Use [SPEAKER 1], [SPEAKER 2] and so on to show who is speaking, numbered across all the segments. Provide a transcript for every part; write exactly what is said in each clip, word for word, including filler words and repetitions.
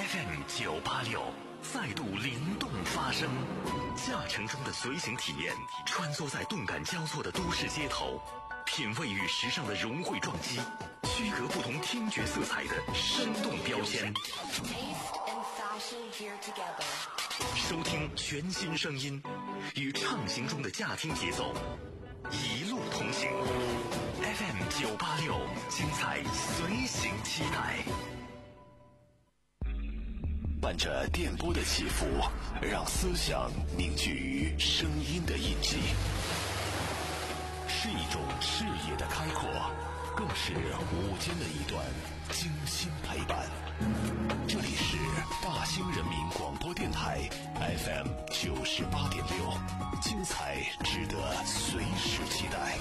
[SPEAKER 1] F M 九八六再度灵动发声，驾乘中的随行体验，穿梭在动感交错的都市街头，品味与时尚的融汇撞击，区隔不同听觉色彩的生动标签。收听全新声音，与畅行中的驾听节奏，一路同行。F M 九八六，精彩随行期待。伴着电波的起伏，让思想凝聚于声音的印记，是一种视野的开阔，更是午间的一段精心陪伴。这里是大兴人民广播电台 F M 九十八点六，精彩值得随时期待。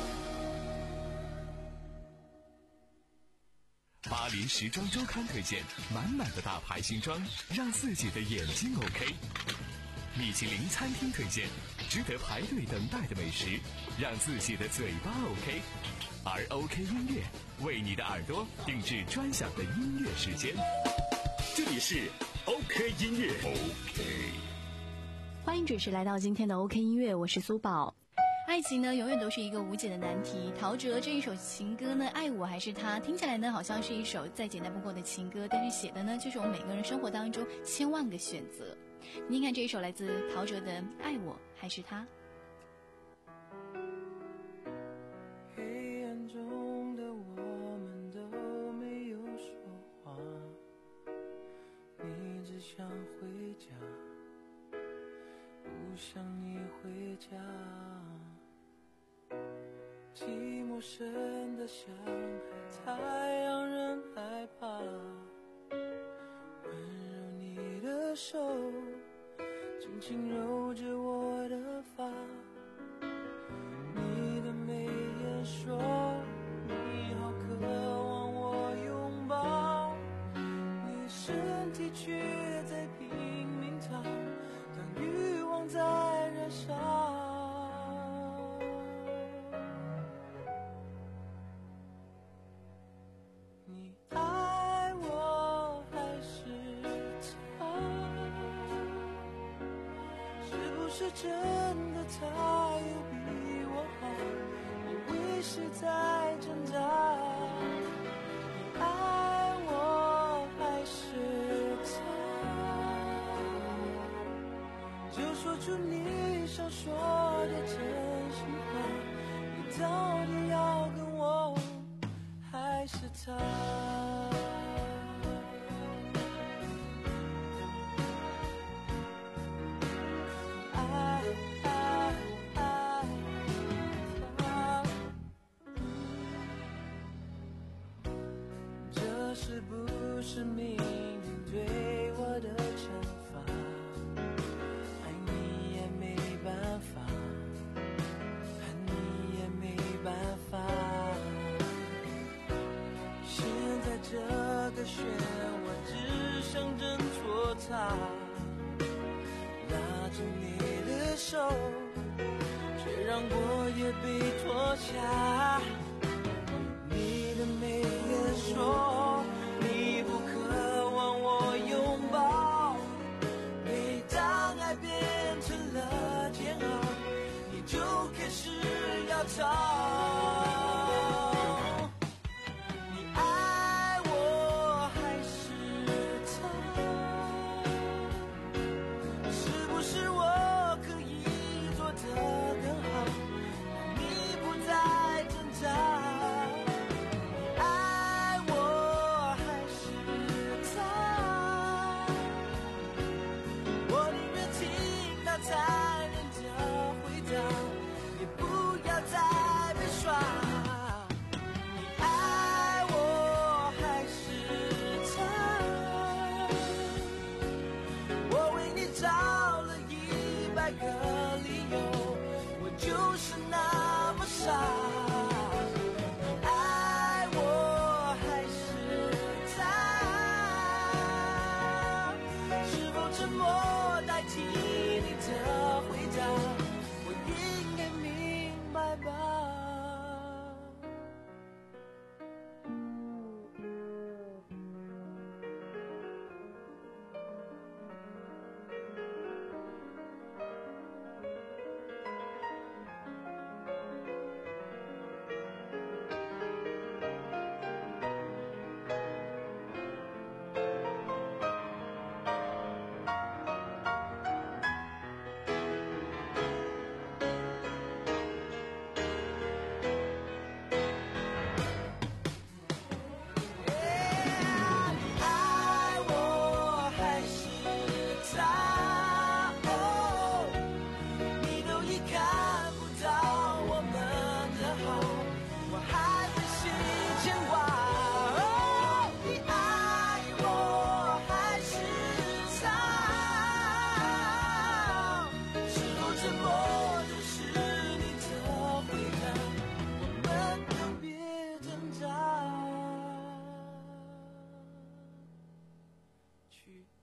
[SPEAKER 2] 巴黎时装周刊推荐满满的大牌新装，让自己的眼睛 OK。米其林餐厅推荐值得排队等待的美食，让自己的嘴巴 OK。而 OK 音乐为你的耳朵定制专享的音乐时间。这里是 OK 音乐 OK。
[SPEAKER 3] 欢迎准时来到今天的 OK 音乐，我是苏宝。爱情呢，永远都是一个无解的难题。陶喆这一首情歌呢，爱我还是他，听起来呢，好像是一首再简单不过的情歌，但是写的呢，就是我们每个人生活当中千万个选择。您看这一首来自陶喆的《爱我还是他》。
[SPEAKER 4] 黑暗中的我们都没有说话，你只想回家，不想你回家。寂寞深得像海，太让人害怕。温柔你的手，轻轻揉着我的发。你的眉眼说，你好渴望我拥抱。你身体却在拼命逃，当欲望在燃烧。真的他有比我好，你为谁在挣扎？你爱我还是他？就说出你想说的真心话，你到底要跟我还是他？是不是命运对我的惩罚？爱你也没办法，恨你也没办法。现在这个漩涡只想挣脱它，拉着你的手，却让我也被拖下。你的眉眼说，你不渴望我拥抱，每当爱变成了煎熬，你就开始要逃。你爱我还是他？是不是我可以做得更好，让你不再挣扎？爱我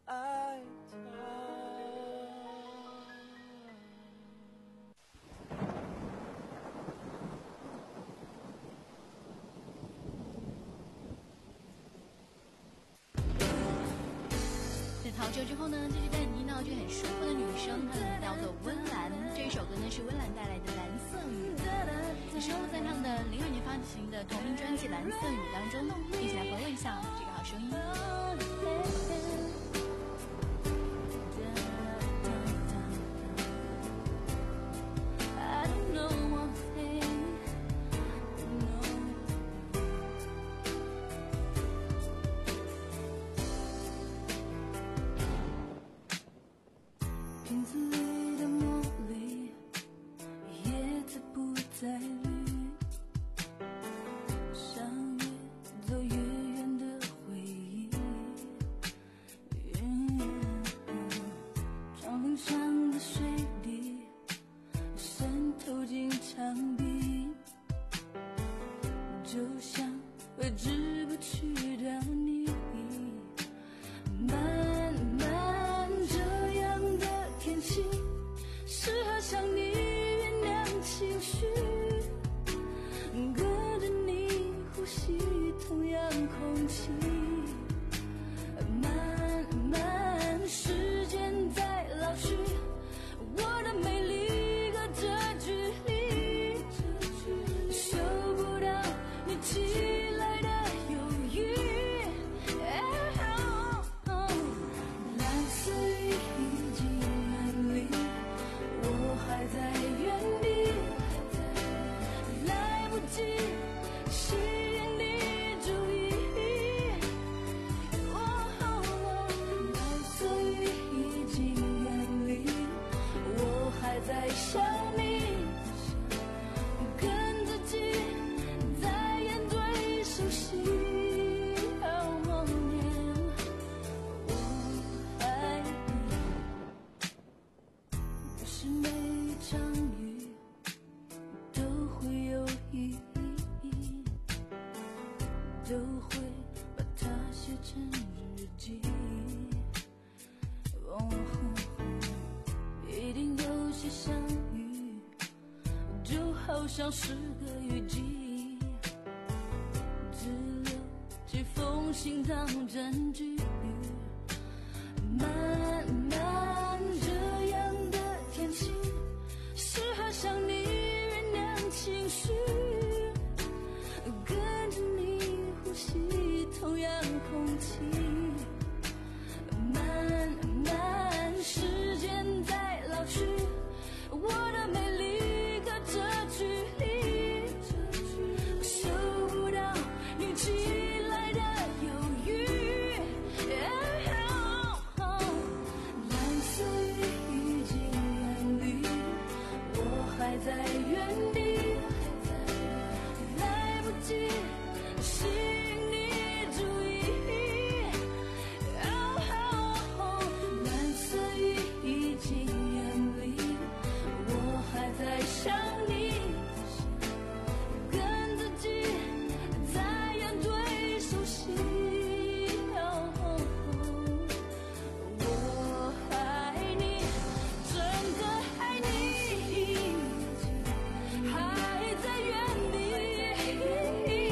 [SPEAKER 4] 爱他。
[SPEAKER 3] 在陶喆之后呢，继续带你听到这个很舒服的女声，她的名字叫做温岚。这一首歌呢是温岚带来的《蓝色雨》，也收录在他们的零二年发行的同名专辑《蓝色雨》当中。一起来回味一下这个好声音。
[SPEAKER 5] 瓶子里的茉莉，叶子不再绿，像越走越远的回忆。窗棂上的水滴渗透进墙壁，就像挥之不去的你。慢慢这样的天气，适合向你酝酿情绪，跟着你呼吸同样空气。慢慢时间在老去，我的美丽隔着距离，嗅不到你寄来的忧郁。蓝色雨已经远离，我还在原地，来不及吸引你注意。蓝色雨已经远离，我还在想你，跟自己在演对手戏。是每一场雨都会有意义，都会把它写成日记。哦，一定有些相遇，就好像是个雨季，只留几封信当证据。慢慢这样的天气，适合向你酝酿情绪，跟着你呼吸同样空气。慢慢时间在老去，我的美丽隔着距离，嗅不到你寄来的忧郁。蓝色雨已经远离，我还在原地，来不及吸引你注意。蓝色雨已经远离，我还在想你，跟自己在演对手戏。我爱你，真的爱你，还在原地，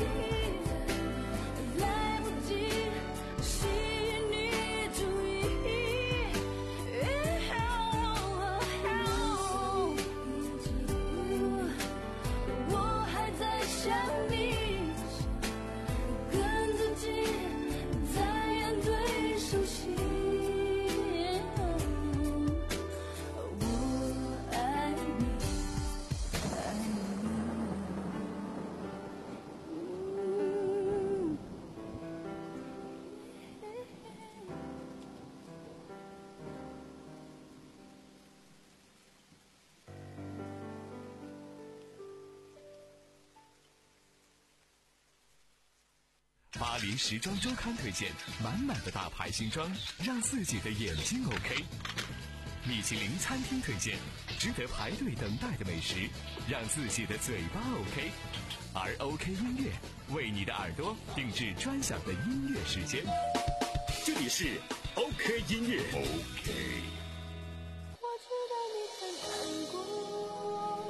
[SPEAKER 5] 来不及吸引你注意。我还在想你，跟自己在演对手戏。我爱你，爱你。
[SPEAKER 2] 巴黎时装周刊推荐满满的大牌新装，让自己的眼睛 OK。米其林餐厅推荐值得排队等待的美食，让自己的嘴巴 OK。而 OK 音乐为你的耳朵定制专享的音乐时间。
[SPEAKER 1] 这里是
[SPEAKER 2] OK 音乐 OK。
[SPEAKER 5] 我知道你很难过，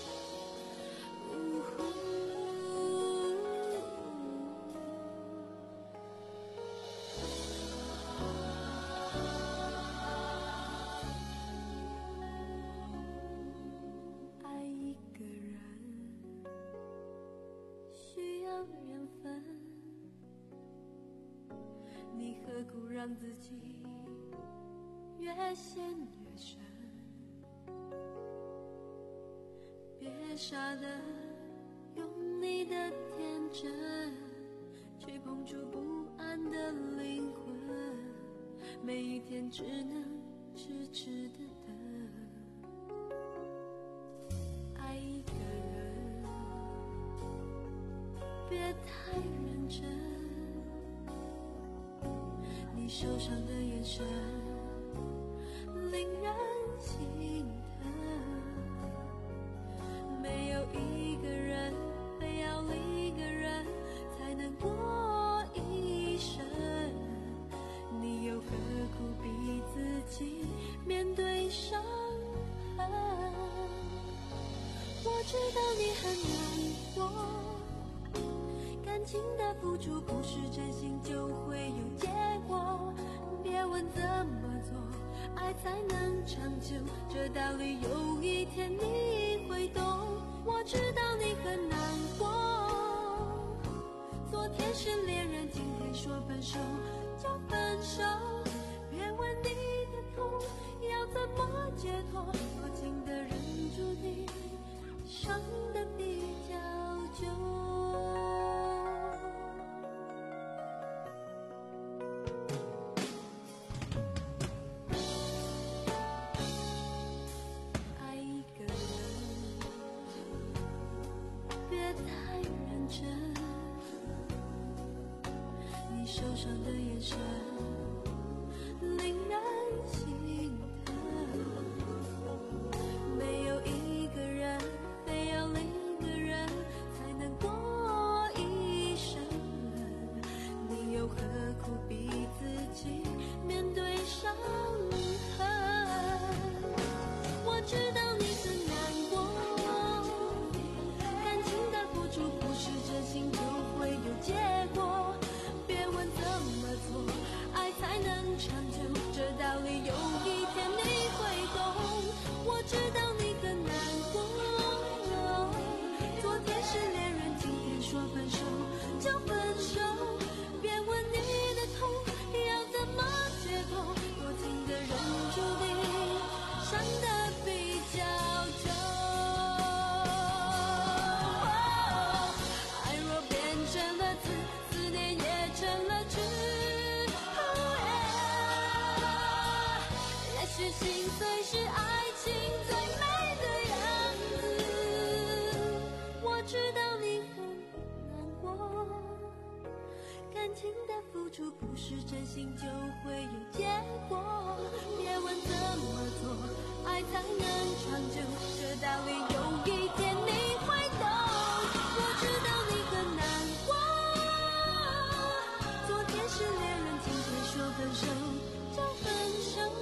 [SPEAKER 5] 爱一个人需要缘分，你何苦让自己越陷越深？别傻的用你的天真去碰触不安的灵魂，每一天只能痴痴的等。爱一个人别太认真，你受伤的眼神令人心疼，没有一个人非要另一个人才能过一生，你又何苦逼自己面对伤痕？我知道你很难过，感情的付出不是真心就会有结果，别问怎么做爱才能长久，这道理有一天你会懂。我知道你很难过，昨天是恋人，今天说分手就分手，别问你的痛要怎么解脱，多情的人注定伤得比较久。爱一个人别太认真，你受伤的眼神令人心疼，没有一个人非要另一个人才能过一生，你又何苦逼自己面对伤痕？我知道你很难过，感情的付出不是真心就会有结果，别问怎么做爱才能长久，这道理有一天你会懂。我知道你很难过，昨天是恋人，今天说分手就分手，别问你的痛要怎么解脱，多情的人注定伤得比较久。爱若变成了刺，思念也成了痴。也许心碎是爱情最美的样子。我知道你很难过，感情的付出不是真心就会有结果，别问怎么做爱才能长久，这道理有一天你会懂。我知道你很难过，昨天是恋人，今天说分手就分手，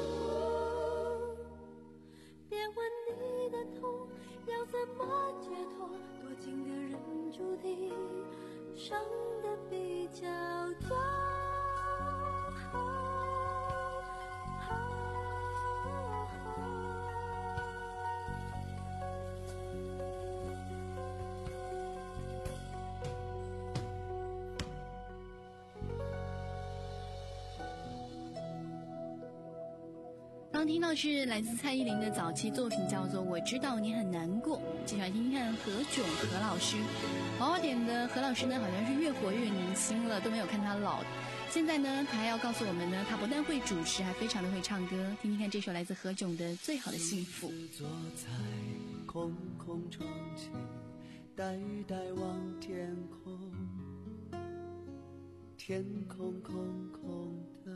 [SPEAKER 5] 别问你的痛要怎么解脱，多情的人注定伤得比较久。
[SPEAKER 3] 刚听到是来自蔡依林的早期作品，叫做《我知道你很难过》。接下来听听看何炅何老师，娃娃点的何老师呢，好像是越活越年轻了，都没有看他老。现在呢，他还要告诉我们呢，他不但会主持，还非常的会唱歌。听听看这首来自何炅的《最好的幸福》。
[SPEAKER 4] 坐在空空窗前，呆呆望天空，天空空空的，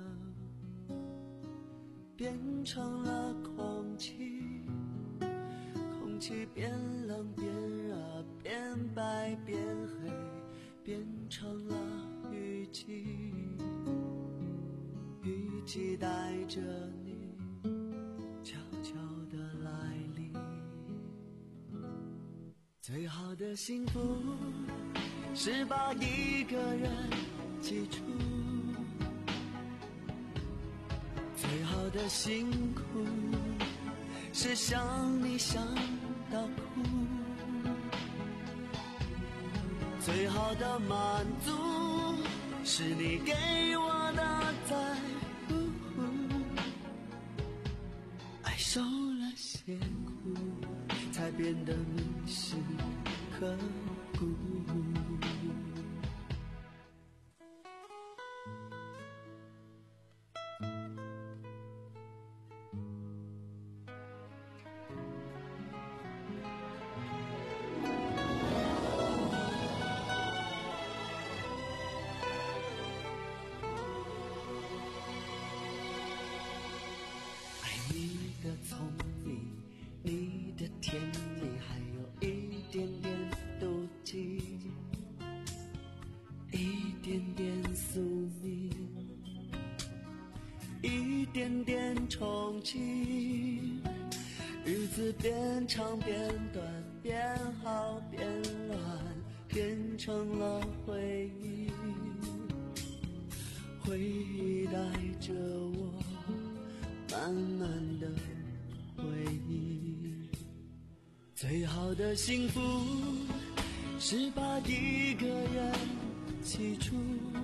[SPEAKER 4] 变成了空气，空气变冷变热，变白变黑，变成了雨季，雨期待着你悄悄地来临。最好的幸福是把一个人记住，最好的辛苦是想你想到哭，最好的满足是你给我的在乎。爱受了些苦，才变得铭心刻骨。你的聪明，你的甜蜜，还有一点点妒忌，一点点宿命，一点点憧憬。日子变长变短，变好变乱，变成了回忆，回忆带着我慢慢的回忆。最好的幸福是把一个人记住，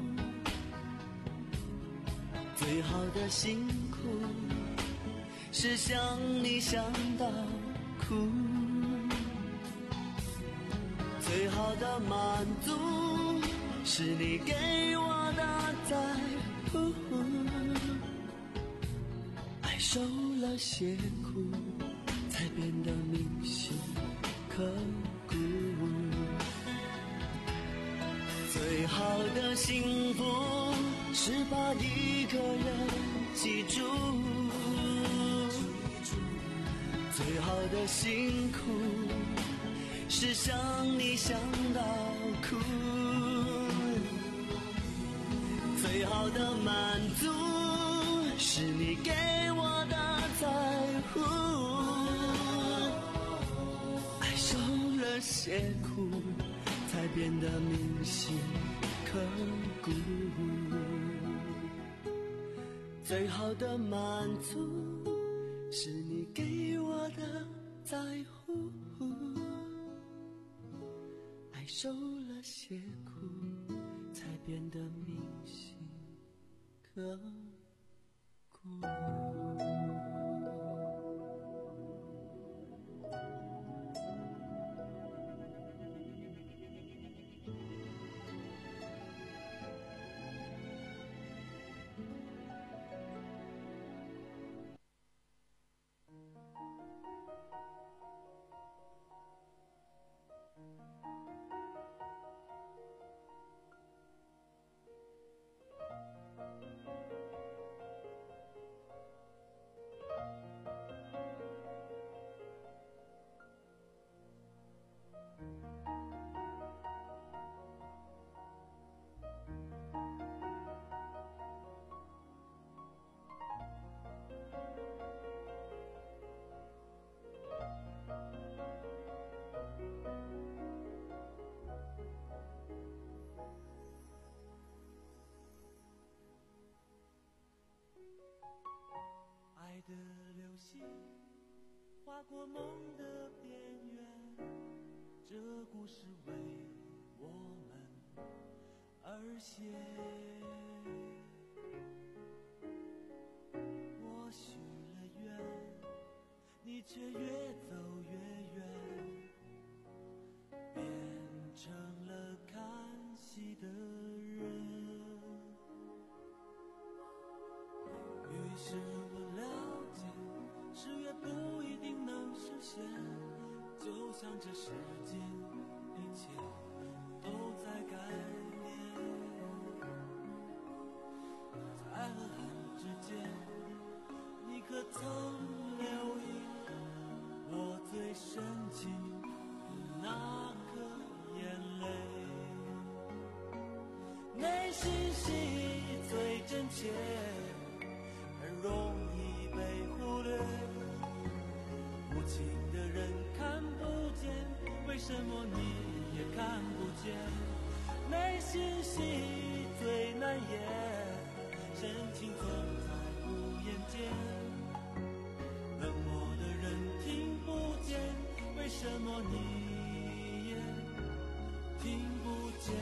[SPEAKER 4] 最好的辛苦是想你想到哭，最好的满足是你给我的在乎。受了些苦，才变得铭心刻骨。最好的幸福是把一个人记住，最好的辛苦是想你想到哭，最好的满足是你给我的在乎。爱受了些苦，才变得铭心刻骨。最好的满足是你给我的在乎。爱受了些苦，才变得铭心刻骨。爱的流星划过梦的边缘，这故事为我们而写。我许了愿，你却越走越远，变成了看戏的人。于是我了解，誓约不一定能实现，就像这世间一切都在改变。在和恨之间，你可曾留意我最深情的那颗眼泪？内心戏最真切， 心戏最难言，深情总在无言间，冷漠的人听不见，为什么你也听不见？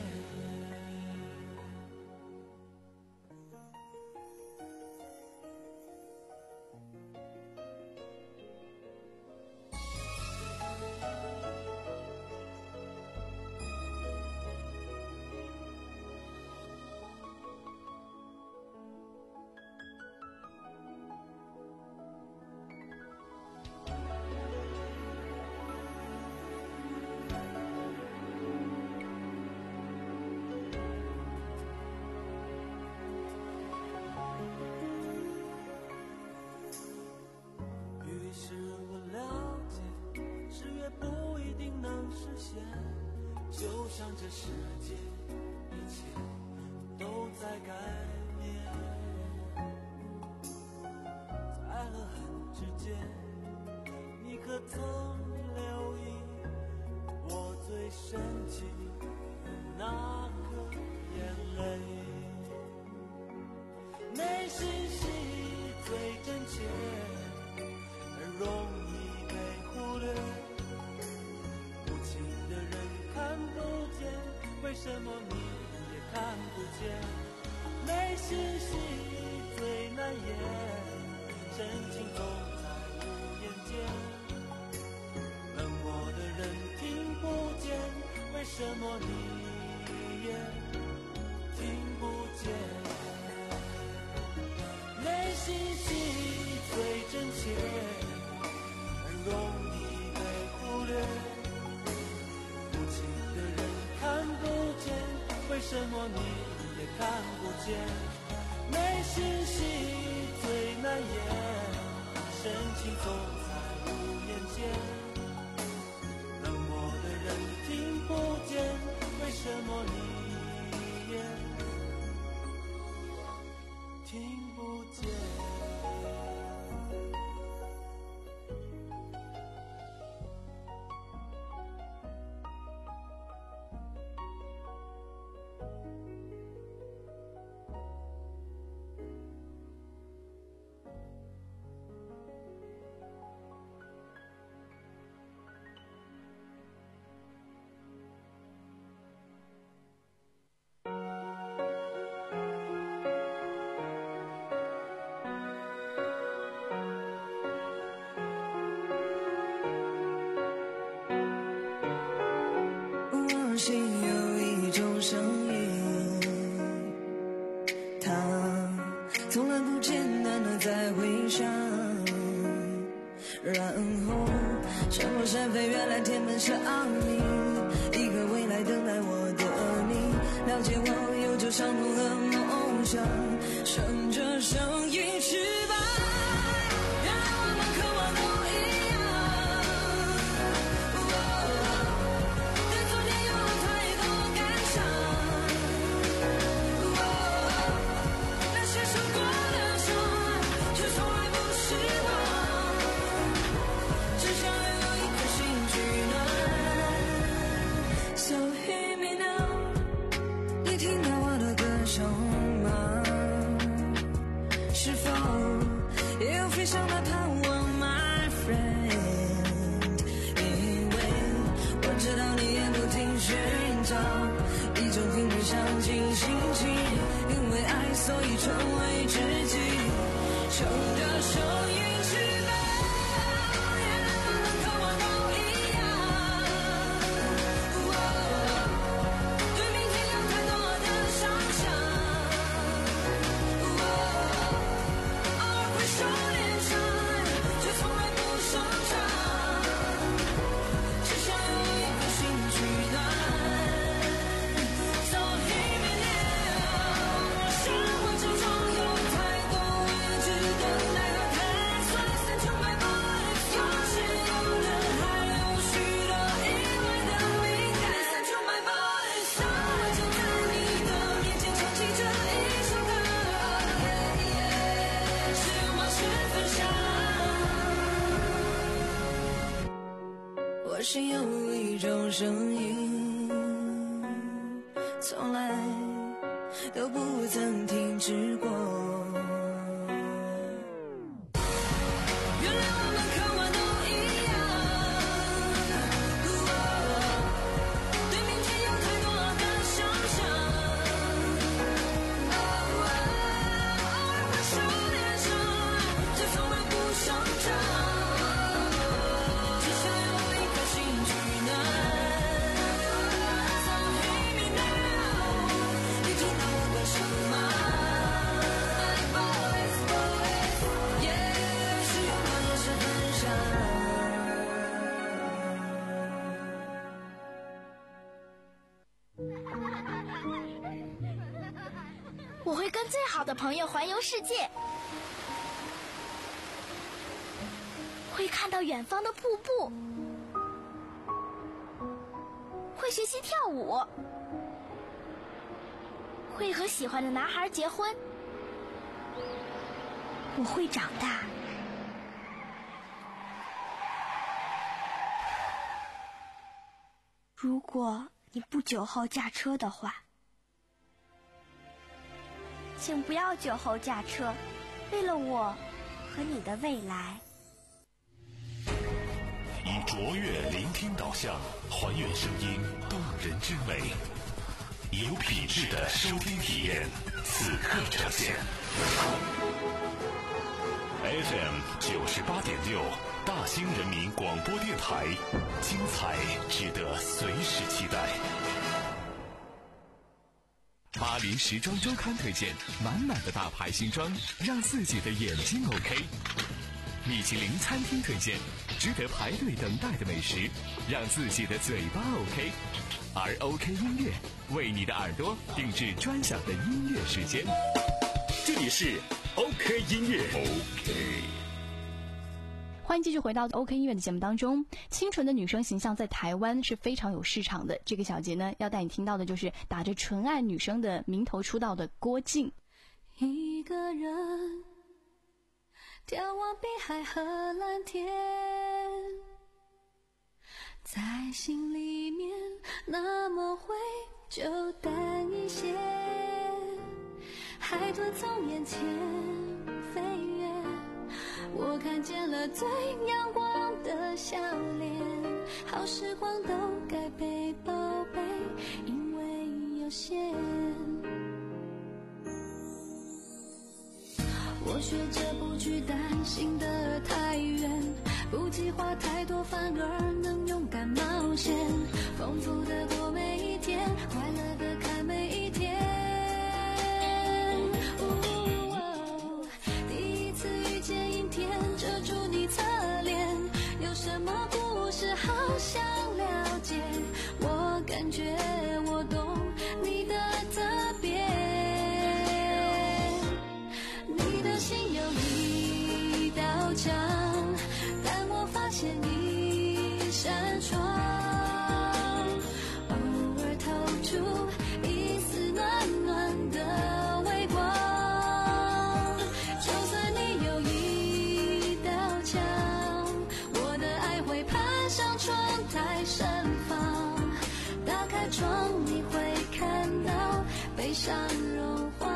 [SPEAKER 4] 就像这世界一切都在改变，在了痕之间，你可曾留意我最深情的那颗眼泪？内心戏最真切，而容易被忽略，为什么你也看不见？内心戏最难言，深情总在无言间，冷漠的人听不见，为什么你也听不见？内心戏最真切，很容易被忽略，为什么你也看不见？内心戏最难言，深情总在无言间，冷漠的人听不见，为什么你也听不见？
[SPEAKER 6] 心有一种声音，它从来不间断的在回响，然后山坡山飞，原来天门是奥秘，一个未来等待我的你，了解我有着伤痛和梦想，乘着声音翅膀，原来我们渴望都一样。是否也有飞翔的盼望 my friend， 因为我知道你也不停寻找一种频率相近心情，因为爱所以成为知己，乘着声音翅膀，原来我们渴望都一样，对明天有太多的想象，手连上，却从来不收场，只想有一颗心取暖。So hear me now， 生活之中有太多未知的奈何太酸 ，Send to my voice， 有始有终，还有许多意外的敏感 ，Send to my voice， 我就在你的面前唱起这一首歌。我心有一种声音， 从来都不曾停止过。原来我们看完都一样，对明天有太多的想象，偶尔会受点伤，却从来不上场，只想有一颗心取暖。So hear me now， 你听到我的声吗？ Boys boys yeah， 是拥抱也是分享。
[SPEAKER 7] 我会跟最好的朋友环游世界，会看到远方的瀑布，会学习跳舞，会和喜欢的男孩结婚。我会长大。如果你不酒后驾车的话，请不要酒后驾车，为了我和你的未来。
[SPEAKER 1] 以卓越聆听导向，还原声音动人之美，有品质的收听体验，此刻呈现。F M 九十八点六，大兴人民广播电台，精彩值得随时期待。
[SPEAKER 2] 巴黎时装周刊推荐满满的大牌新装，让自己的眼睛 OK。米其林餐厅推荐值得排队等待的美食，让自己的嘴巴 OK。而 OK 音乐为你的耳朵定制专享的音乐时间。
[SPEAKER 1] 这里是 OK 音乐 OK。
[SPEAKER 3] 欢迎继续回到 OK 音乐的节目当中。清纯的女生形象在台湾是非常有市场的。这个小节呢，要带你听到的就是打着纯爱女生的名头出道的郭静。
[SPEAKER 5] 一个人眺望碧海和蓝天，在心里面那么会就淡一些，海豚从眼前飞跃，我看见了最阳光的笑脸，好时光都该被宝贝，因为有限。我学着不去担心的太远，不计划太多，反而能勇敢冒险，丰富的过每一天，快乐的看每一天。哦，第一次遇见阴天，遮住你侧脸，有什么故事好想了解，我感觉我懂你的特别。心有一道墙，但我发现一扇窗，偶尔透出一丝暖暖的微光。就算你有一道墙，我的爱会攀上窗台盛放，打开窗你会看到悲伤融化。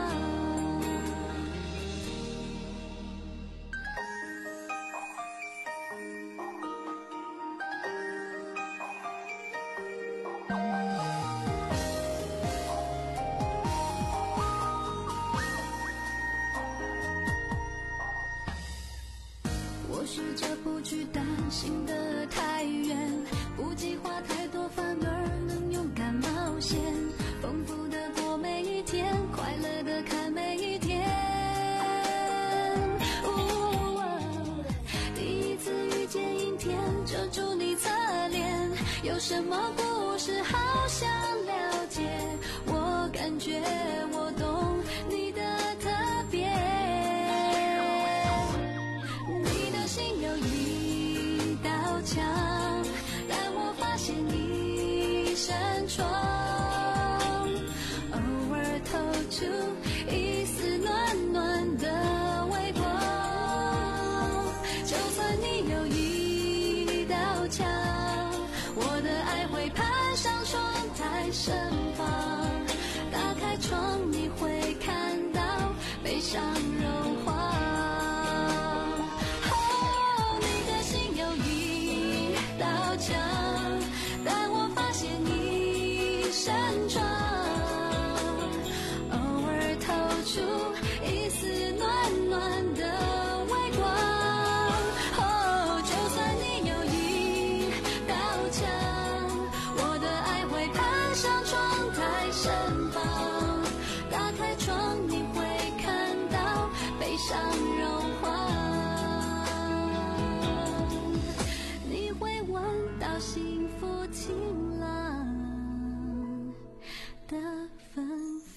[SPEAKER 5] 我试着不去担心的太远，不计划太多，反而能勇敢冒险，丰富的过每一天，快乐的看每一天。哦，第一次遇见阴天，遮住你侧脸，有什么故事好想了解，我感觉我懂你的特别。心有一道墙，但我发现一扇窗，偶尔透出一丝暖暖的微光。就算你有一道墙，我的爱会攀上窗台盛放， 融化。哦，你的心有一道墙，但我发现一扇窗，偶尔透出一丝暖暖的微光。哦，就算你有一道墙，我的爱会攀上窗台身旁，打开窗你会看到悲伤融化，你会闻到幸福晴朗的芬芳。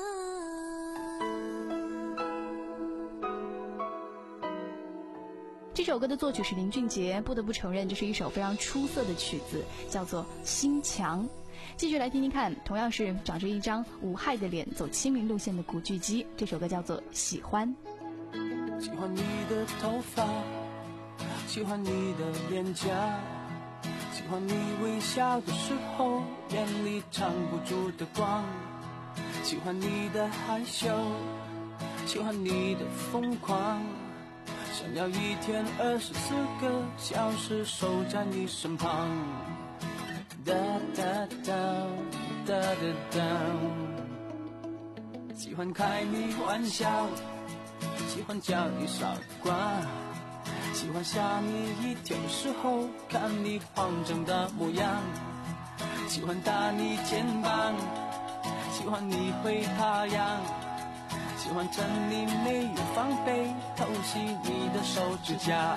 [SPEAKER 3] 这首歌的作曲是林俊杰，不得不承认这是一首非常出色的曲子，叫做《心墙》。继续来听听看，同样是长着一张无害的脸，走亲民路线的古巨基，这首歌叫做《喜欢》。
[SPEAKER 4] 喜欢你的头发，喜欢你的脸颊，喜欢你微笑的时候眼里藏不住的光，喜欢你的害羞，喜欢你的疯狂，想要一天二十四个小时守在你身旁。哒哒哒哒哒哒，喜欢开你玩笑，喜欢叫你傻瓜，喜欢吓你一跳的时候看你慌张的模样，喜欢打你肩膀，喜欢你会爬羊，喜欢趁你没有防备偷袭你的手指甲。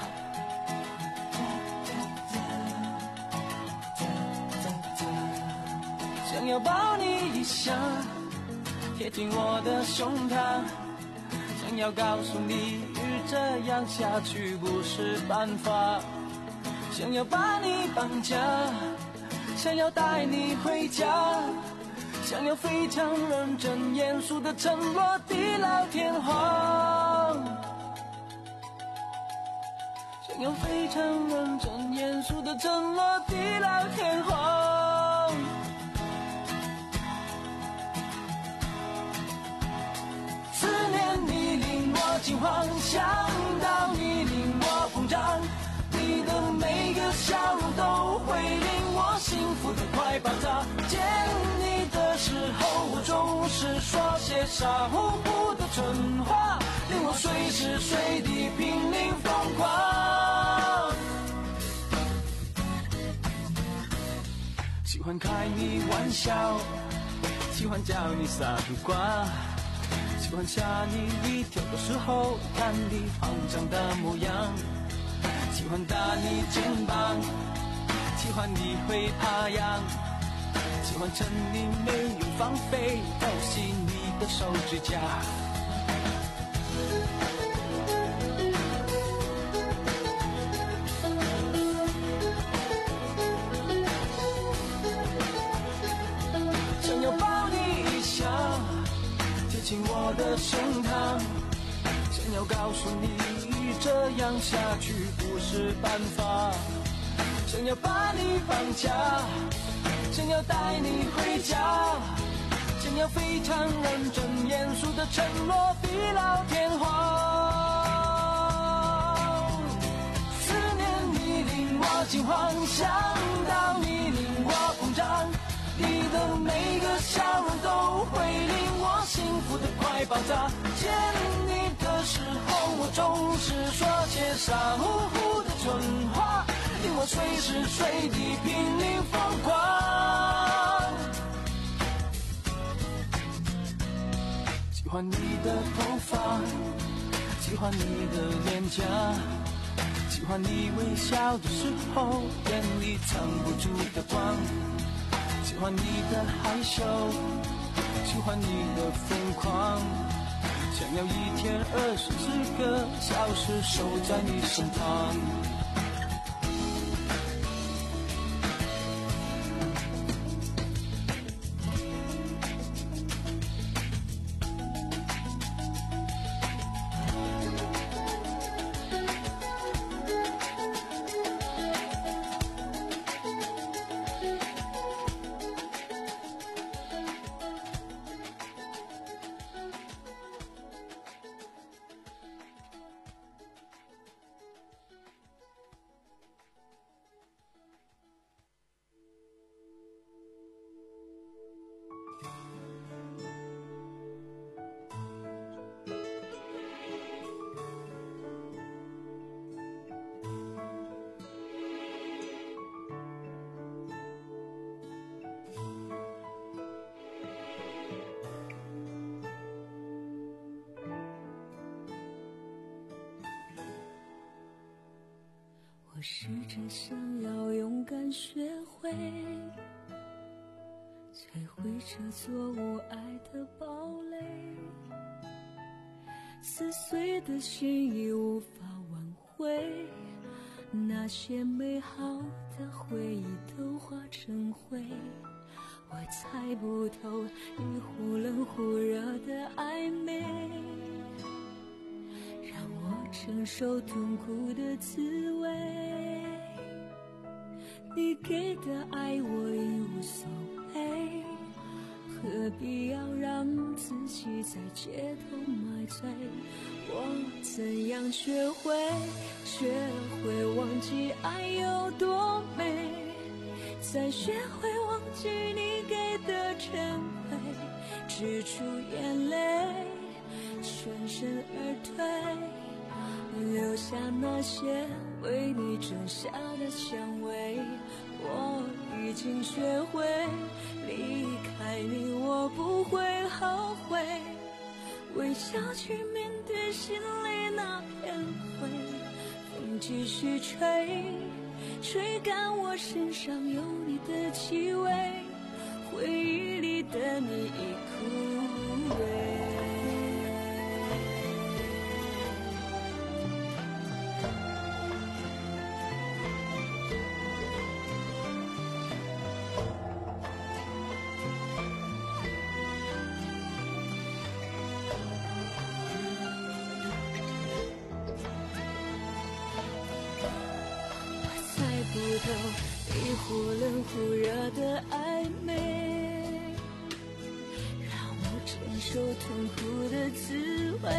[SPEAKER 4] 想要抱你一下，贴近我的胸膛，想要告诉你这样下去不是办法，想要把你绑架，想要带你回家，想要非常认真严肃的承诺地老天荒，想要非常认真严肃的承诺地老天荒。思念你令我惊慌，想到你令我膨胀，你的每个笑容都会令我幸福的快爆炸。见你的时候我总是说些傻乎乎的蠢话，令我随时随地濒临疯狂。喜欢开你玩笑，喜欢叫你傻瓜，喜欢吓你一跳的时候看你慌张的模样，喜欢打你肩膀，喜欢你会爬羊，喜欢趁你没有防备偷袭你的手指甲。想要抱你一下，贴近我的胸膛，想要告诉你这样下去不是办法，想要把你绑架，想要带你回家，想要非常认真严肃的承诺地老天荒。思念你令我惊慌，想到你令我膨胀，你的每个笑容都会令我幸福的快爆炸。见你的时候我总是说些傻乎乎的蠢话，令我随时随地濒临疯狂。喜欢你的头发，喜欢你的脸颊，喜欢你微笑的时候眼里藏不住的光，喜欢你的害羞，喜欢你的疯狂，想要一天二十四个小时守在你身旁。
[SPEAKER 6] 我试着想要勇敢学会摧毁这座无爱的堡垒，撕碎的心已无法挽回，那些美好的回忆都化成灰。我猜不透你忽冷忽热的暧昧，让我承受痛苦的滋味。你给的爱我已无所谓，何必要让自己在街头买醉？我怎样学会学会忘记爱有多美，再学会忘记你给的珍贵，止住眼泪，全身而退，留下那些为你种下的蔷薇。我已经学会离开你，我不会后悔，微笑去面对心里那片灰。风继续吹，吹干我身上有你的气味，回忆里的你已枯萎。不透你忽冷忽热的暧昧，让我承受痛苦的滋味。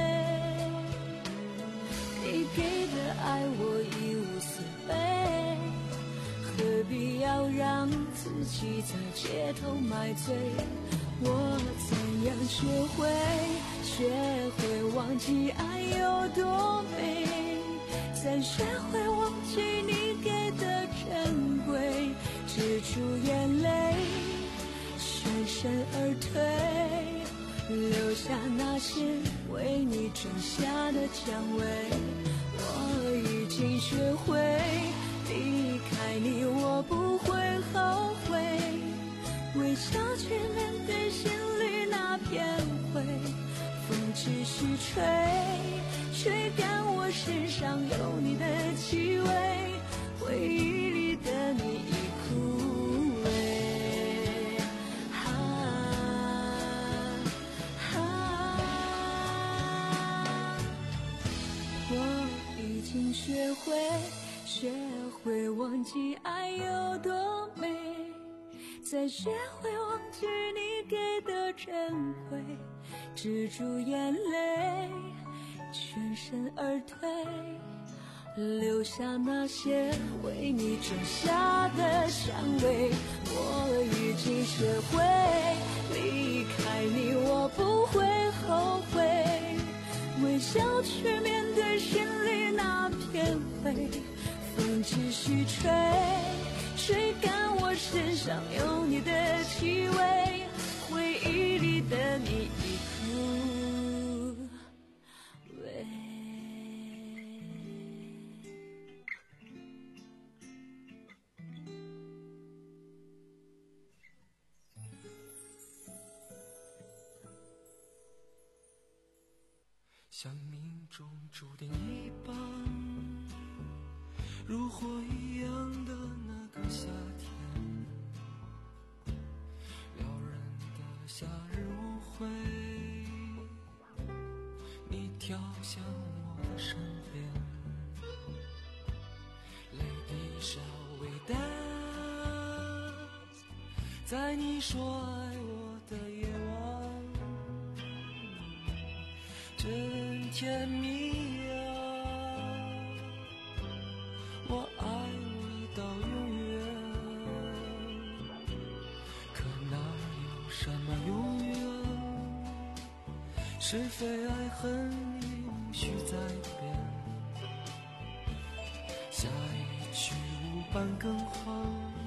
[SPEAKER 6] 你给的爱我已无所谓，何必要让自己在街头买醉？我怎样学会学会忘记爱有多美，再学会忘记你给的珍贵，止住眼泪，全身而退，留下那些为你种下的蔷薇。我已经学会离开你，我不会后悔，微笑去面对心里那片灰。风继续吹，吹干我身上有你的气味，回忆里的你已枯萎。啊啊，我已经学会学会忘记爱有多美，再学会忘记你给的珍贵，止住眼泪，全身而退，留下那些为你种下的蔷薇。我已经学会离开你，我不会后悔，微笑去面对心里那片灰。风继续吹，吹干我身上有你的气味，回忆里的你已枯萎。
[SPEAKER 4] 像命中注定一般，如火一样的那个夏天，撩人的夏日舞会，你跳向我的身边，泪滴稍微淡，在你说爱我的夜晚，真甜蜜啊，我爱你到永远，可哪有什么永远，是非爱恨已无需再变，下一曲无伴更好，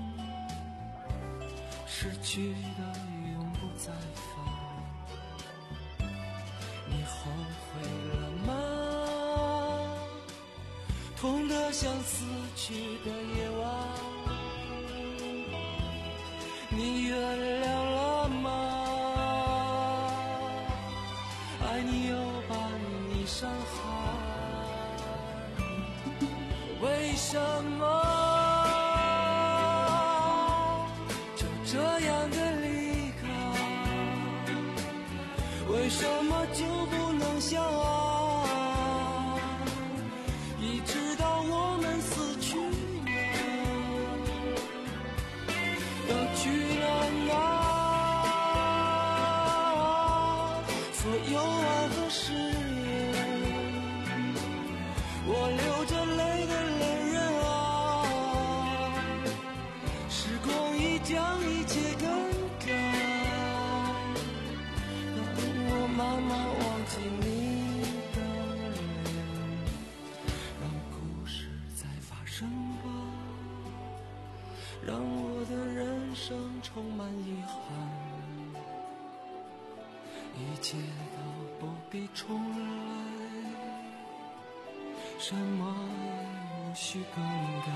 [SPEAKER 4] 失去的永不再返，你后悔了吗？痛的像死去的夜晚，你原谅了吗？爱你又把你伤害，为什么就这样的离开？为什么就不能相爱？一直到我们死去了，都去了哪？所有爱和誓言，我流着泪的泪人啊，时光已将一切更改，让我慢慢忘记你的脸，让故事再发生吧，让我的人生充满遗憾，一切都不必重来，什么也无需更改，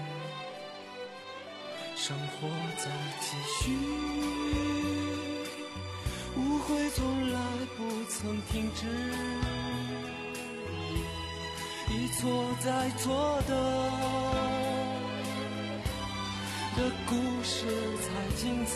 [SPEAKER 4] 生活在继续，误会从来不曾停止，一错再错的的故事才精彩。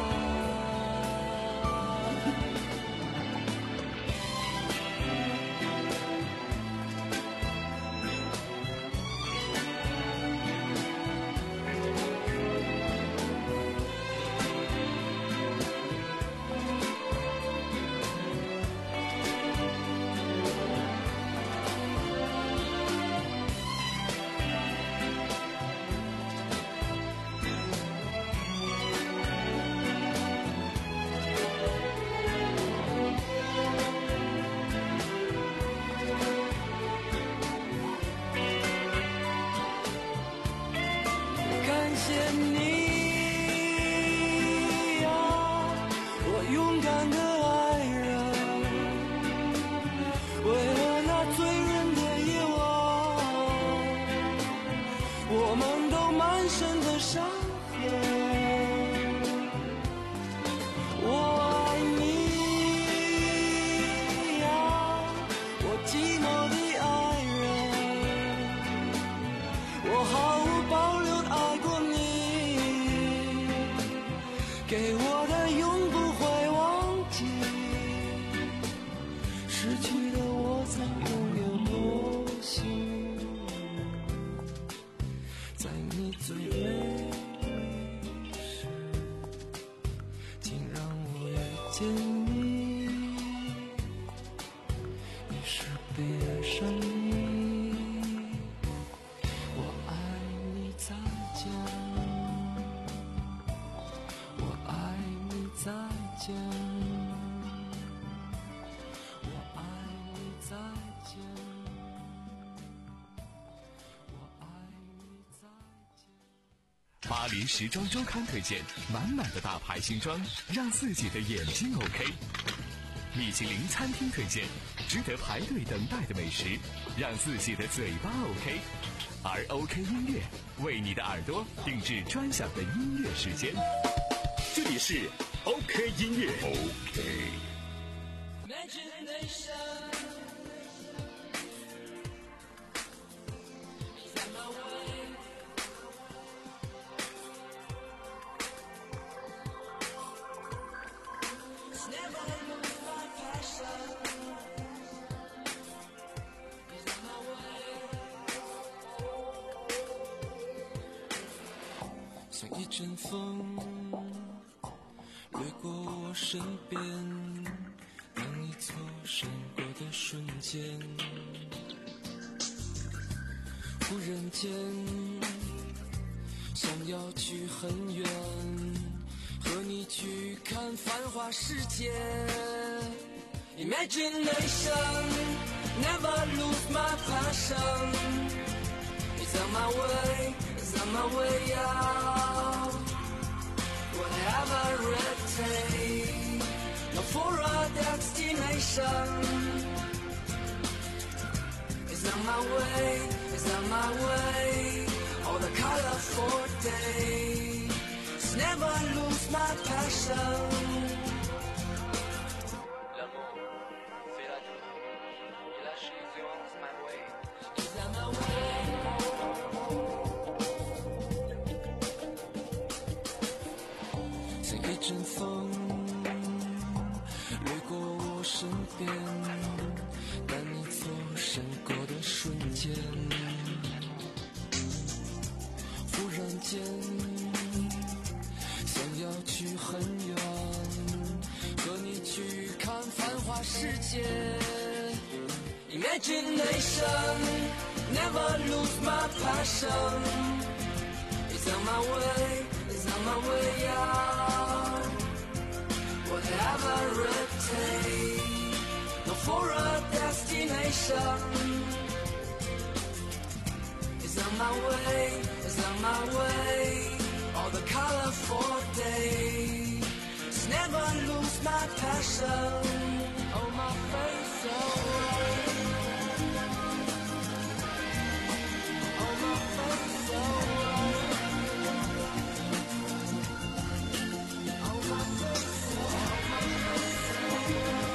[SPEAKER 2] 巴黎时装周刊推荐满满的大牌新装，让自己的眼睛 OK。米其林餐厅推荐值得排队等待的美食，让自己的嘴巴 OK。而 OK 音乐为你的耳朵定制专享的音乐时间。
[SPEAKER 1] 这里是 OK 音乐 OK。
[SPEAKER 4] 像一阵风掠过我身边，当你错身过的瞬间，忽然间想要去很远，和你去看繁华世界。 Imagination never lose my passion. It's on my way, it's on my way out. Whatever it takes, not for a destination. It's
[SPEAKER 6] It's on my way, it's on my way. All the colorful days, never lose my passion.
[SPEAKER 4] L'amour fait la nuit, et la chaise is my way.
[SPEAKER 6] It's on my way. 随一阵风掠过我身边，当你走闪过的瞬间，忽然间想要去很远，和你去看繁华世界。Imagination, never lose my passion. It's on my way, it's on my way out. Whatever it takes, no for a destination. It's on my way, it's on my way. All the colorful days, never lose my passion. Oh, my face away. Oh, my face away. Oh, my face away.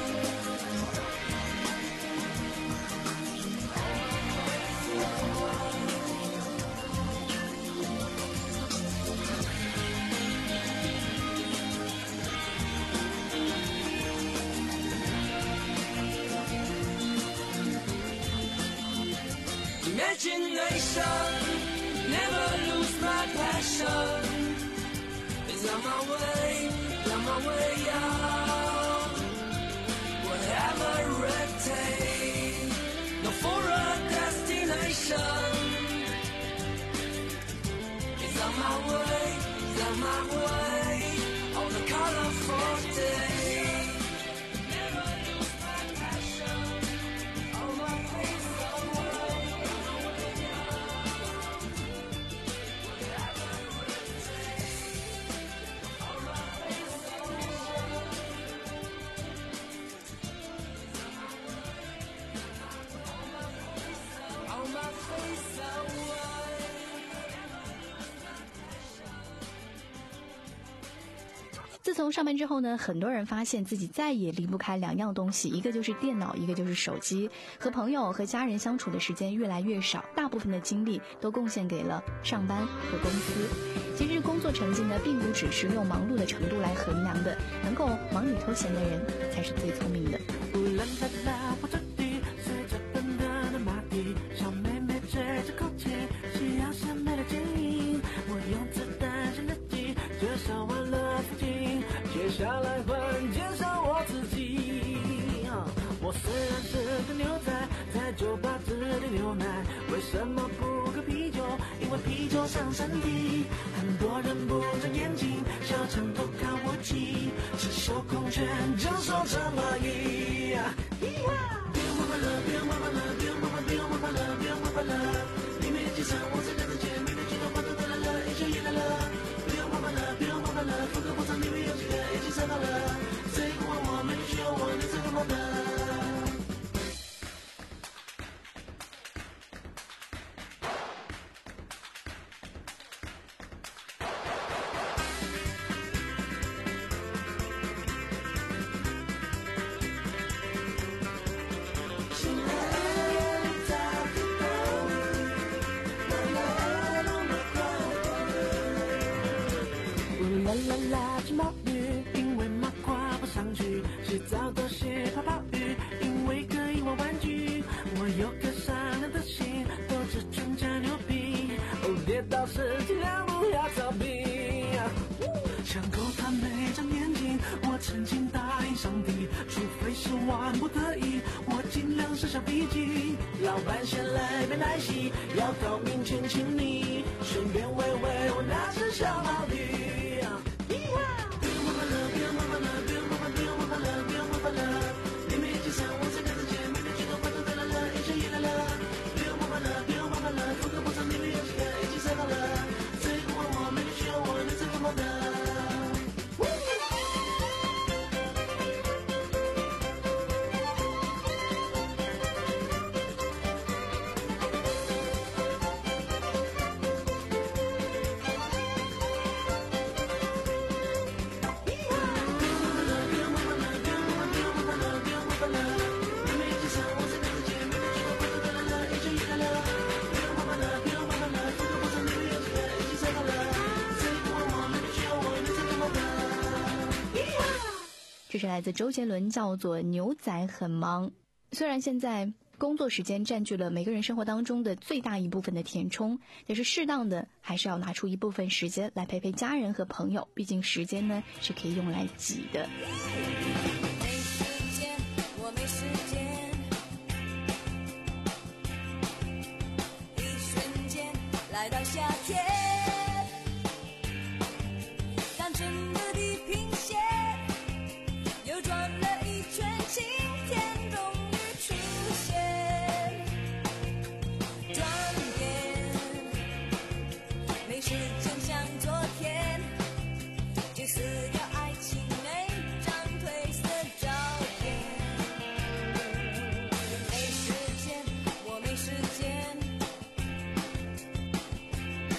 [SPEAKER 3] 自从上班之后呢，很多人发现自己再也离不开两样东西，一个就是电脑，一个就是手机。和朋友和家人相处的时间越来越少，大部分的精力都贡献给了上班和公司。其实工作成绩呢，并不只是用忙碌的程度来衡量的，能够忙里偷闲的人才是最聪明的。
[SPEAKER 4] 无论在哪或这地，随着奔腾的马蹄，小妹妹吹着口琴，夕阳下美的剪影。我用子弹写日记，介绍完了自己，接下来换介绍我自己。我虽然是个牛仔，在酒吧只点牛奶，为什么不喝啤酒？因为啤酒伤身体。很多人不睁眼睛，小城都看不起，赤手空拳就守着蚂蚁。不用麻烦了，不用麻烦了，不用麻烦，不用麻烦了，不用麻烦了。里面街上我在看得见，每个街头花都来了，一切也来了。不用麻烦了，不用麻烦了，风格不长，里面有几个已经猜到了。谁不管我，没人需要我，你才干嘛的？啦啦啦，金毛鱼，因为马跨不上去，洗澡都是泡泡浴，因为可以玩玩具。我有个善良的心，斗志全家牛皮。哦，跌倒时尽量不要逃避。想够他没长眼睛，我曾经答应上帝，除非是万不得已，我尽量设下笔记。老板先来杯奶昔，要到面前亲你，顺便喂喂我那只小毛驴。
[SPEAKER 3] 这是来自周杰伦，叫做牛仔很忙。虽然现在工作时间占据了每个人生活当中的最大一部分的填充，但是适当的还是要拿出一部分时间来陪陪家人和朋友，毕竟时间呢是可以用来挤的。
[SPEAKER 6] 没时间，我没时间，一瞬间来到夏天，单纯的地平线又转了一圈，晴天终于出现，转眼没时间像昨天，就撕掉爱情每张褪色照片。没时间，我没时间，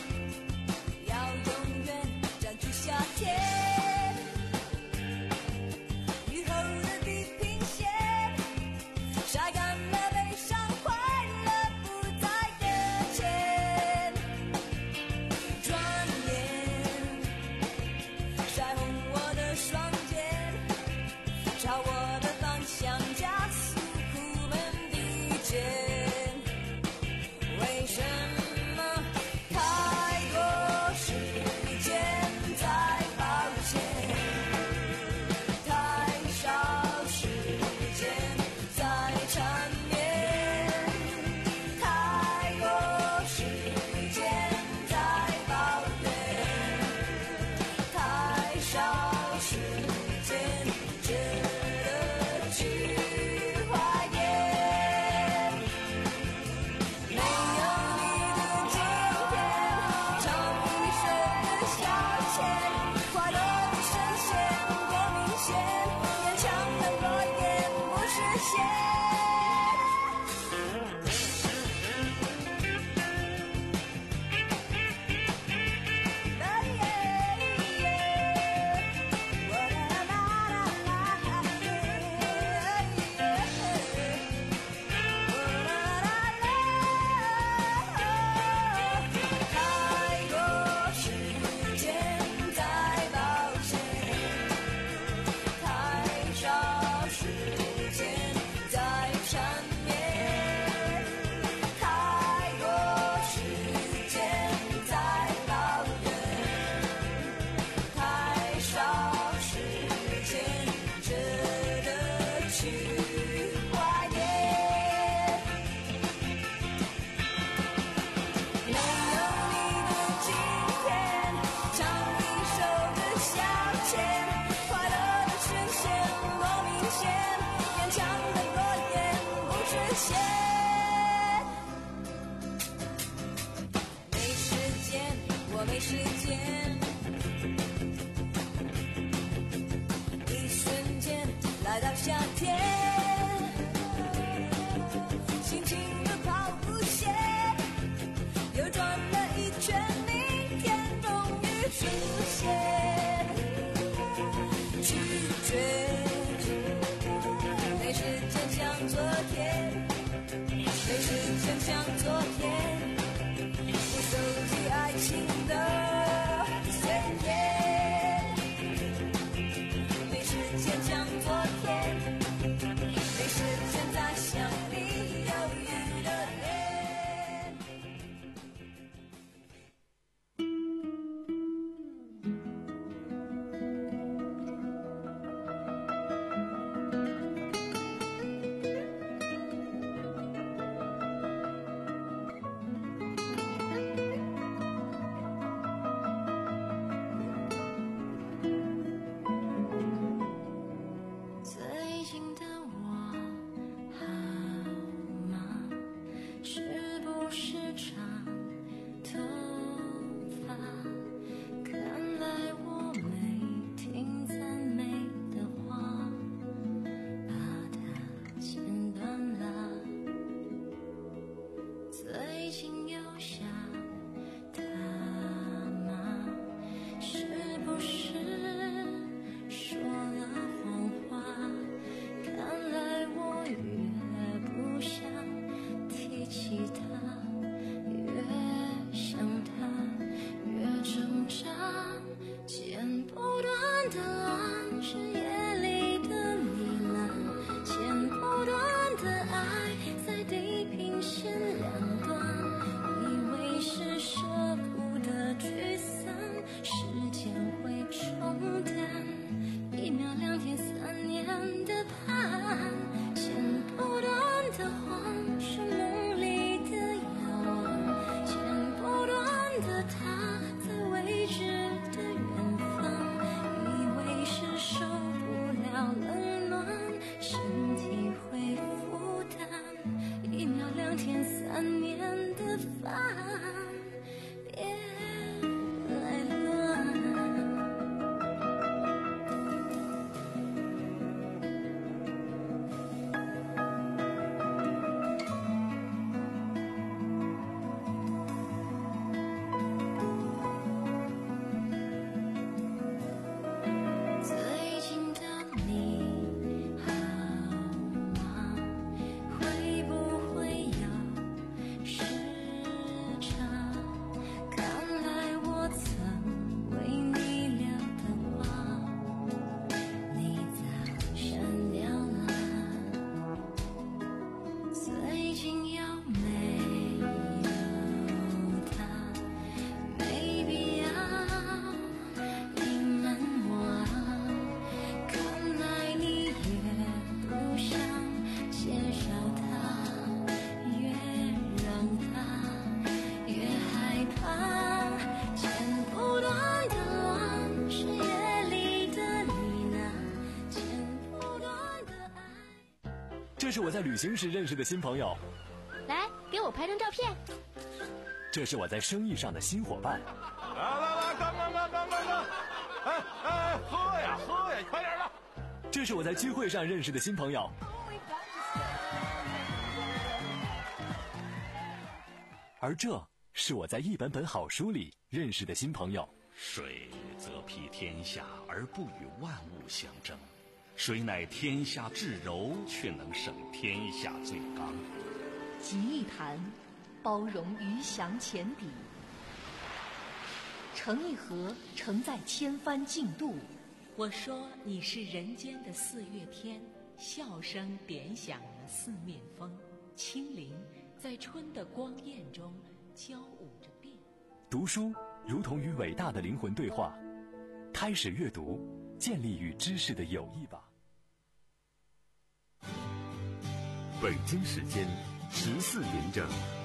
[SPEAKER 8] 这是我在旅行时认识的新朋友。
[SPEAKER 9] 来，给我拍张照片。
[SPEAKER 8] 这是我在生意上的新伙伴。
[SPEAKER 10] 来来来，干干干干干干！哎哎，喝呀喝呀，快点的！
[SPEAKER 8] 这是我在聚会上认识的新朋友。而这是我在一本本好书里认识的新朋友。
[SPEAKER 1] 水则披天下而不与万物相争，水乃天下至柔，却能胜天下最刚。
[SPEAKER 11] 集一坛，包容鱼翔浅底；盛一盒，盛在千帆竞渡。我说你是人间的四月天，笑声点响了四面风，轻灵在春的光艳中交舞着变。
[SPEAKER 8] 读书如同与伟大的灵魂对话，开始阅读，建立与知识的友谊吧。
[SPEAKER 2] 北京时间十四点整。